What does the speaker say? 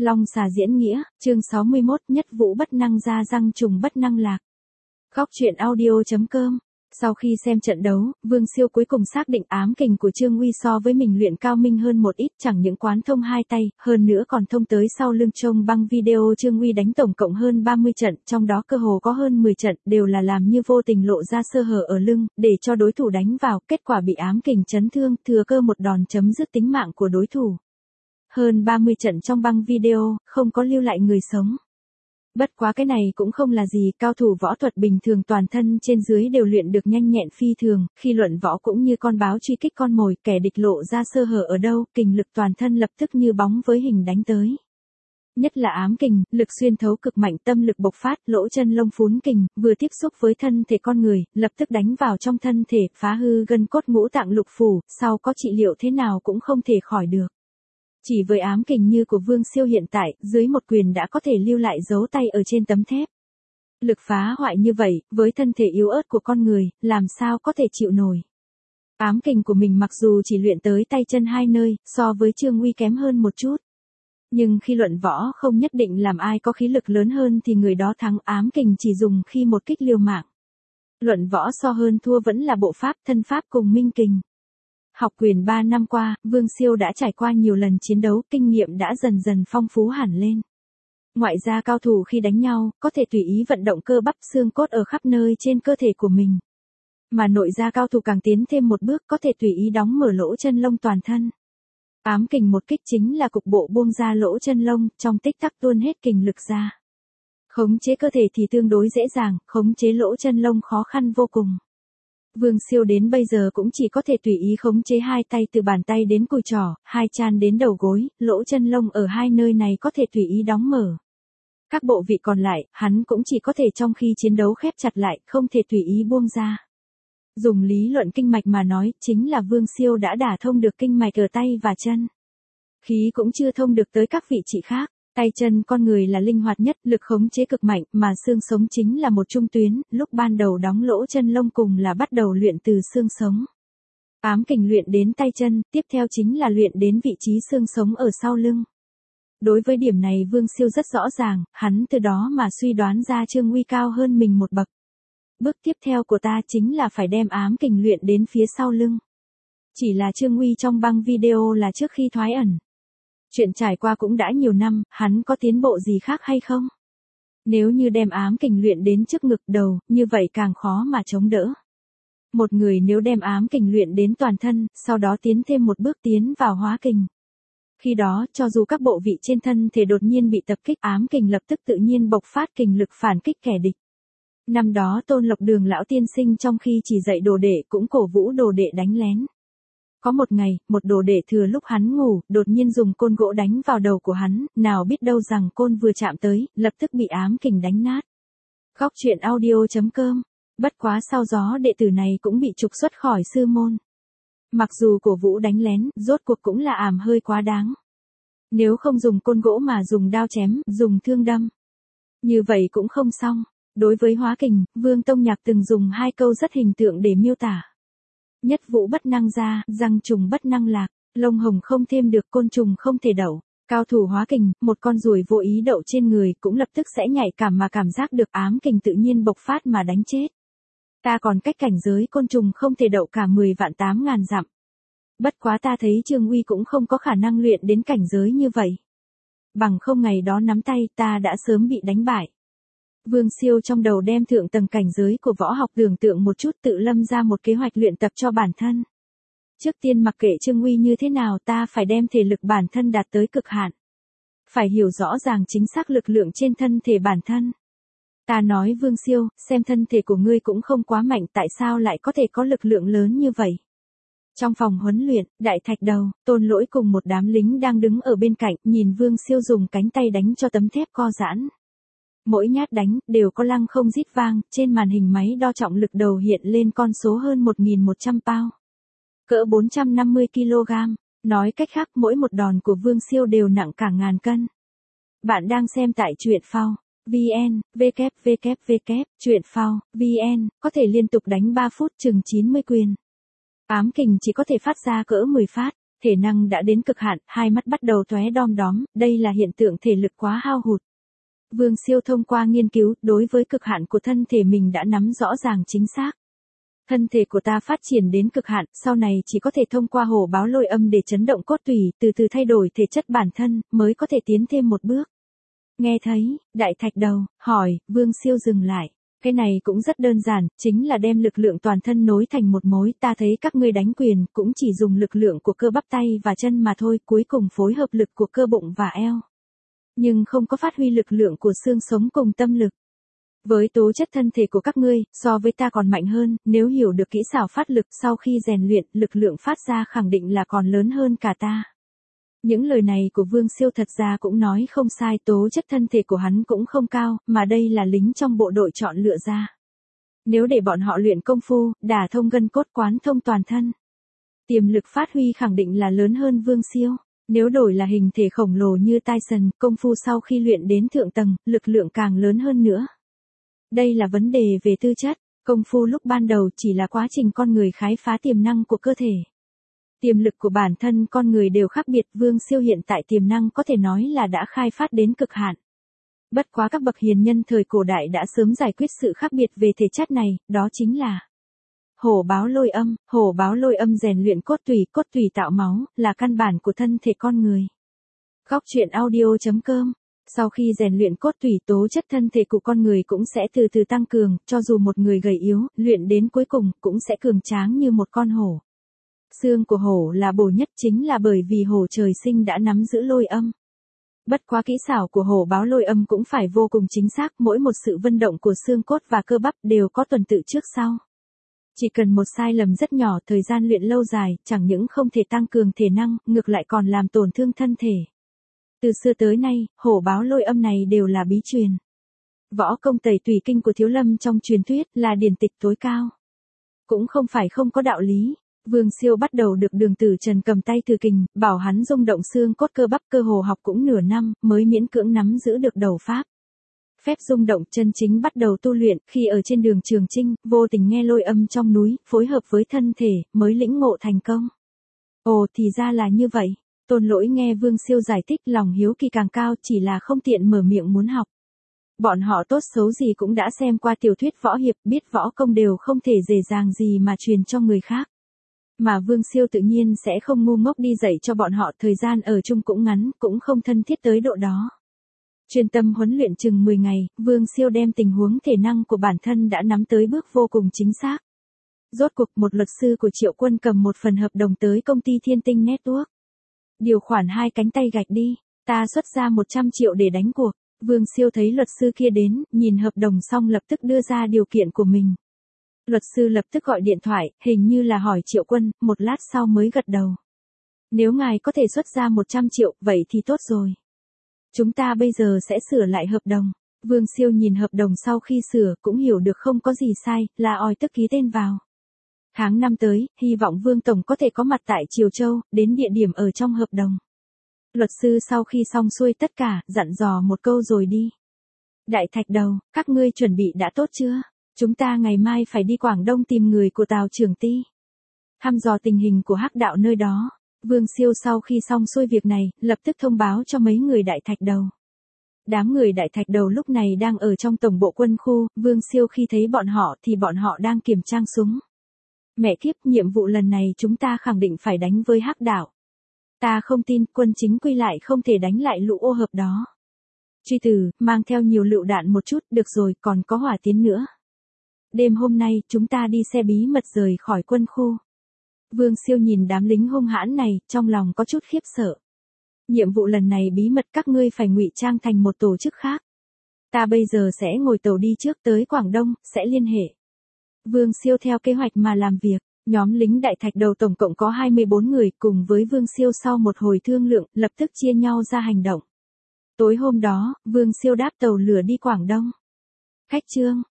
Long xà diễn nghĩa, chương 61, nhất vũ bất năng gia răng trùng bất năng lạc. Góc truyện audio.com. Sau khi xem trận đấu, Vương Siêu cuối cùng xác định ám kình của Trương Uy so với mình luyện cao minh hơn một ít, chẳng những quán thông hai tay, hơn nữa còn thông tới sau lưng. Trông băng video Trương Uy đánh tổng cộng hơn 30 trận, trong đó cơ hồ có hơn 10 trận đều là làm như vô tình lộ ra sơ hở ở lưng, để cho đối thủ đánh vào, kết quả bị ám kình chấn thương, thừa cơ một đòn chấm dứt tính mạng của đối thủ. Hơn 30 trận trong băng video, không có lưu lại người sống. Bất quá cái này cũng không là gì, cao thủ võ thuật bình thường toàn thân trên dưới đều luyện được nhanh nhẹn phi thường, khi luận võ cũng như con báo truy kích con mồi, kẻ địch lộ ra sơ hở ở đâu, kình lực toàn thân lập tức như bóng với hình đánh tới. Nhất là ám kình, lực xuyên thấu cực mạnh, tâm lực bộc phát, lỗ chân lông phún kình, vừa tiếp xúc với thân thể con người, lập tức đánh vào trong thân thể, phá hư gân cốt ngũ tạng lục phủ, sau có trị liệu thế nào cũng không thể khỏi được. Chỉ với ám kình như của Vương Siêu hiện tại, dưới một quyền đã có thể lưu lại dấu tay ở trên tấm thép. Lực phá hoại như vậy, với thân thể yếu ớt của con người, làm sao có thể chịu nổi. Ám kình của mình mặc dù chỉ luyện tới tay chân hai nơi, so với Trương Uy kém hơn một chút. Nhưng khi luận võ không nhất định làm ai có khí lực lớn hơn thì người đó thắng, ám kình chỉ dùng khi một kích liều mạng. Luận võ so hơn thua vẫn là bộ pháp, thân pháp cùng minh kình. Học quyền 3 năm qua, Vương Siêu đã trải qua nhiều lần chiến đấu, kinh nghiệm đã dần dần phong phú hẳn lên. Ngoại ra cao thủ khi đánh nhau, có thể tùy ý vận động cơ bắp xương cốt ở khắp nơi trên cơ thể của mình. Mà nội ra cao thủ càng tiến thêm một bước, có thể tùy ý đóng mở lỗ chân lông toàn thân. Ám kình một kích chính là cục bộ buông ra lỗ chân lông, trong tích tắc tuôn hết kình lực ra. Khống chế cơ thể thì tương đối dễ dàng, khống chế lỗ chân lông khó khăn vô cùng. Vương Siêu đến bây giờ cũng chỉ có thể tùy ý khống chế hai tay từ bàn tay đến cùi trỏ, hai chan đến đầu gối, lỗ chân lông ở hai nơi này có thể tùy ý đóng mở. Các bộ vị còn lại, hắn cũng chỉ có thể trong khi chiến đấu khép chặt lại, không thể tùy ý buông ra. Dùng lý luận kinh mạch mà nói, chính là Vương Siêu đã đả thông được kinh mạch ở tay và chân. Khí cũng chưa thông được tới các vị trí khác. Tay chân con người là linh hoạt nhất, lực khống chế cực mạnh, mà xương sống chính là một trung tuyến, lúc ban đầu đóng lỗ chân lông cùng là bắt đầu luyện từ xương sống. Ám kình luyện đến tay chân, tiếp theo chính là luyện đến vị trí xương sống ở sau lưng. Đối với điểm này Vương Siêu rất rõ ràng, hắn từ đó mà suy đoán ra Trương Uy cao hơn mình một bậc. Bước tiếp theo của ta chính là phải đem ám kình luyện đến phía sau lưng. Chỉ là Trương Uy trong băng video là trước khi thoái ẩn. Chuyện trải qua cũng đã nhiều năm, hắn có tiến bộ gì khác hay không? Nếu như đem ám kình luyện đến trước ngực đầu, như vậy càng khó mà chống đỡ. Một người nếu đem ám kình luyện đến toàn thân, sau đó tiến thêm một bước tiến vào hóa kình. Khi đó, cho dù các bộ vị trên thân thể đột nhiên bị tập kích, ám kình lập tức tự nhiên bộc phát kình lực phản kích kẻ địch. Năm đó Tôn Lộc Đường lão tiên sinh trong khi chỉ dạy đồ đệ cũng cổ vũ đồ đệ đánh lén. Có một ngày, một đồ đệ thừa lúc hắn ngủ, đột nhiên dùng côn gỗ đánh vào đầu của hắn, nào biết đâu rằng côn vừa chạm tới, lập tức bị ám kình đánh nát. Góc truyện audio.com. Bất quá sau gió đệ tử này cũng bị trục xuất khỏi sư môn. Mặc dù cổ vũ đánh lén, rốt cuộc cũng là ảm hơi quá đáng. Nếu không dùng côn gỗ mà dùng đao chém, dùng thương đâm. Như vậy cũng không xong. Đối với hóa kình, Vương Tông Nhạc từng dùng hai câu rất hình tượng để miêu tả. Nhất vũ bất năng gia, răng trùng bất năng lạc, lông hồng không thêm được, côn trùng không thể đậu. Cao thủ hóa kình, một con ruồi vô ý đậu trên người cũng lập tức sẽ nhạy cảm mà cảm giác được ám kình tự nhiên bộc phát mà đánh chết. Ta còn cách cảnh giới côn trùng không thể đậu cả 10 vạn 8 ngàn dặm. Bất quá ta thấy Trương Uy cũng không có khả năng luyện đến cảnh giới như vậy. Bằng không ngày đó nắm tay ta đã sớm bị đánh bại. Vương Siêu trong đầu đem thượng tầng cảnh giới của võ học tưởng tượng một chút, tự lâm ra một kế hoạch luyện tập cho bản thân. Trước tiên mặc kệ Trương Uy như thế nào, ta phải đem thể lực bản thân đạt tới cực hạn. Phải hiểu rõ ràng chính xác lực lượng trên thân thể bản thân. Ta nói Vương Siêu, xem thân thể của ngươi cũng không quá mạnh, tại sao lại có thể có lực lượng lớn như vậy? Trong phòng huấn luyện, Đại Thạch Đầu, Tôn Lỗi cùng một đám lính đang đứng ở bên cạnh, nhìn Vương Siêu dùng cánh tay đánh cho tấm thép co giãn. Mỗi nhát đánh, đều có lăng không rít vang, trên màn hình máy đo trọng lực đầu hiện lên con số hơn 1.100 pound. Cỡ 450 kg, nói cách khác mỗi một đòn của Vương Siêu đều nặng cả ngàn cân. Bạn đang xem tại truyện phao, VN, www, truyện phao, VN, có thể liên tục đánh 3 phút chừng 90 quyền. Ám kình chỉ có thể phát ra cỡ 10 phát. Thể năng đã đến cực hạn, hai mắt bắt đầu tóe đom đóm, đây là hiện tượng thể lực quá hao hụt. Vương Siêu thông qua nghiên cứu, đối với cực hạn của thân thể mình đã nắm rõ ràng chính xác. Thân thể của ta phát triển đến cực hạn, sau này chỉ có thể thông qua hổ báo lôi âm để chấn động cốt tủy, từ từ thay đổi thể chất bản thân, mới có thể tiến thêm một bước. Nghe thấy, đại thạch đầu, hỏi, Vương Siêu dừng lại. Cái này cũng rất đơn giản, chính là đem lực lượng toàn thân nối thành một mối, ta thấy các ngươi đánh quyền, cũng chỉ dùng lực lượng của cơ bắp tay và chân mà thôi, cuối cùng phối hợp lực của cơ bụng và eo. Nhưng không có phát huy lực lượng của xương sống cùng tâm lực. Với tố chất thân thể của các ngươi, so với ta còn mạnh hơn, nếu hiểu được kỹ xảo phát lực sau khi rèn luyện, lực lượng phát ra khẳng định là còn lớn hơn cả ta. Những lời này của Vương Siêu thật ra cũng nói không sai, tố chất thân thể của hắn cũng không cao, mà đây là lính trong bộ đội chọn lựa ra. Nếu để bọn họ luyện công phu, đả thông gân cốt quán thông toàn thân, tiềm lực phát huy khẳng định là lớn hơn Vương Siêu. Nếu đổi là hình thể khổng lồ như Tyson, công phu sau khi luyện đến thượng tầng, lực lượng càng lớn hơn nữa. Đây là vấn đề về tư chất, công phu lúc ban đầu chỉ là quá trình con người khai phá tiềm năng của cơ thể. Tiềm lực của bản thân con người đều khác biệt, Vương Siêu hiện tại tiềm năng có thể nói là đã khai phát đến cực hạn. Bất quá các bậc hiền nhân thời cổ đại đã sớm giải quyết sự khác biệt về thể chất này, đó chính là hổ báo lôi âm rèn luyện cốt tủy tạo máu, là căn bản của thân thể con người. Góc truyện audio.com. Sau khi rèn luyện cốt tủy, tố chất thân thể của con người cũng sẽ từ từ tăng cường, cho dù một người gầy yếu, luyện đến cuối cùng, cũng sẽ cường tráng như một con hổ. Xương của hổ là bổ nhất chính là bởi vì hổ trời sinh đã nắm giữ lôi âm. Bất quá kỹ xảo của hổ báo lôi âm cũng phải vô cùng chính xác, mỗi một sự vận động của xương cốt và cơ bắp đều có tuần tự trước sau. Chỉ cần một sai lầm rất nhỏ, thời gian luyện lâu dài, chẳng những không thể tăng cường thể năng, ngược lại còn làm tổn thương thân thể. Từ xưa tới nay, hổ báo lôi âm này đều là bí truyền. Võ công tẩy tùy kinh của Thiếu Lâm trong truyền thuyết là điển tịch tối cao. Cũng không phải không có đạo lý. Vương Siêu bắt đầu được Đường Tử Trần cầm tay từ kình, bảo hắn rung động xương cốt cơ bắp, cơ hồ học cũng nửa năm, mới miễn cưỡng nắm giữ được đầu pháp. Phép rung động chân chính bắt đầu tu luyện, khi ở trên đường Trường Chinh, vô tình nghe lôi âm trong núi, phối hợp với thân thể, mới lĩnh ngộ thành công. Ồ, thì ra là như vậy. Tôn Lỗi nghe Vương Siêu giải thích, lòng hiếu kỳ càng cao, chỉ là không tiện mở miệng muốn học. Bọn họ tốt xấu gì cũng đã xem qua tiểu thuyết võ hiệp, biết võ công đều không thể dễ dàng gì mà truyền cho người khác. Mà Vương Siêu tự nhiên sẽ không ngu ngốc đi dạy cho bọn họ, thời gian ở chung cũng ngắn, cũng không thân thiết tới độ đó. Chuyên tâm huấn luyện chừng 10 ngày, Vương Siêu đem tình huống thể năng của bản thân đã nắm tới bước vô cùng chính xác. Rốt cuộc một luật sư của Triệu Quân cầm một phần hợp đồng tới công ty Thiên Tinh Network. Điều khoản 2 cánh tay gạch đi, ta xuất ra 100 triệu để đánh cuộc. Vương Siêu thấy luật sư kia đến, nhìn hợp đồng xong lập tức đưa ra điều kiện của mình. Luật sư lập tức gọi điện thoại, hình như là hỏi Triệu Quân, một lát sau mới gật đầu. Nếu ngài có thể xuất ra 100 triệu, vậy thì tốt rồi. Chúng ta bây giờ sẽ sửa lại hợp đồng. Vương Siêu nhìn hợp đồng sau khi sửa, cũng hiểu được không có gì sai, là oi tức ký tên vào. Tháng 5 tới, hy vọng Vương Tổng có thể có mặt tại Triều Châu, đến địa điểm ở trong hợp đồng. Luật sư sau khi xong xuôi tất cả, dặn dò một câu rồi đi. Đại thạch đầu, các ngươi chuẩn bị đã tốt chưa? Chúng ta ngày mai phải đi Quảng Đông tìm người của Tào Trưởng Ty. Thăm dò tình hình của Hắc đạo nơi đó. Vương Siêu sau khi xong xuôi việc này, lập tức thông báo cho mấy người đại thạch đầu. Đám người đại thạch đầu lúc này đang ở trong tổng bộ quân khu, Vương Siêu khi thấy bọn họ thì bọn họ đang kiểm trang súng. Mẹ kiếp, nhiệm vụ lần này chúng ta khẳng định phải đánh với Hắc đạo. Ta không tin quân chính quy lại không thể đánh lại lũ ô hợp đó. Truy Tử, mang theo nhiều lựu đạn một chút, được rồi, còn có hỏa tiến nữa. Đêm hôm nay, chúng ta đi xe bí mật rời khỏi quân khu. Vương Siêu nhìn đám lính hung hãn này, trong lòng có chút khiếp sợ. Nhiệm vụ lần này bí mật, các ngươi phải ngụy trang thành một tổ chức khác. Ta bây giờ sẽ ngồi tàu đi trước tới Quảng Đông, sẽ liên hệ. Vương Siêu theo kế hoạch mà làm việc. Nhóm lính đại thạch đầu tổng cộng có 24 người, cùng với Vương Siêu sau một hồi thương lượng, lập tức chia nhau ra hành động. Tối hôm đó, Vương Siêu đáp tàu lửa đi Quảng Đông. Khách trương,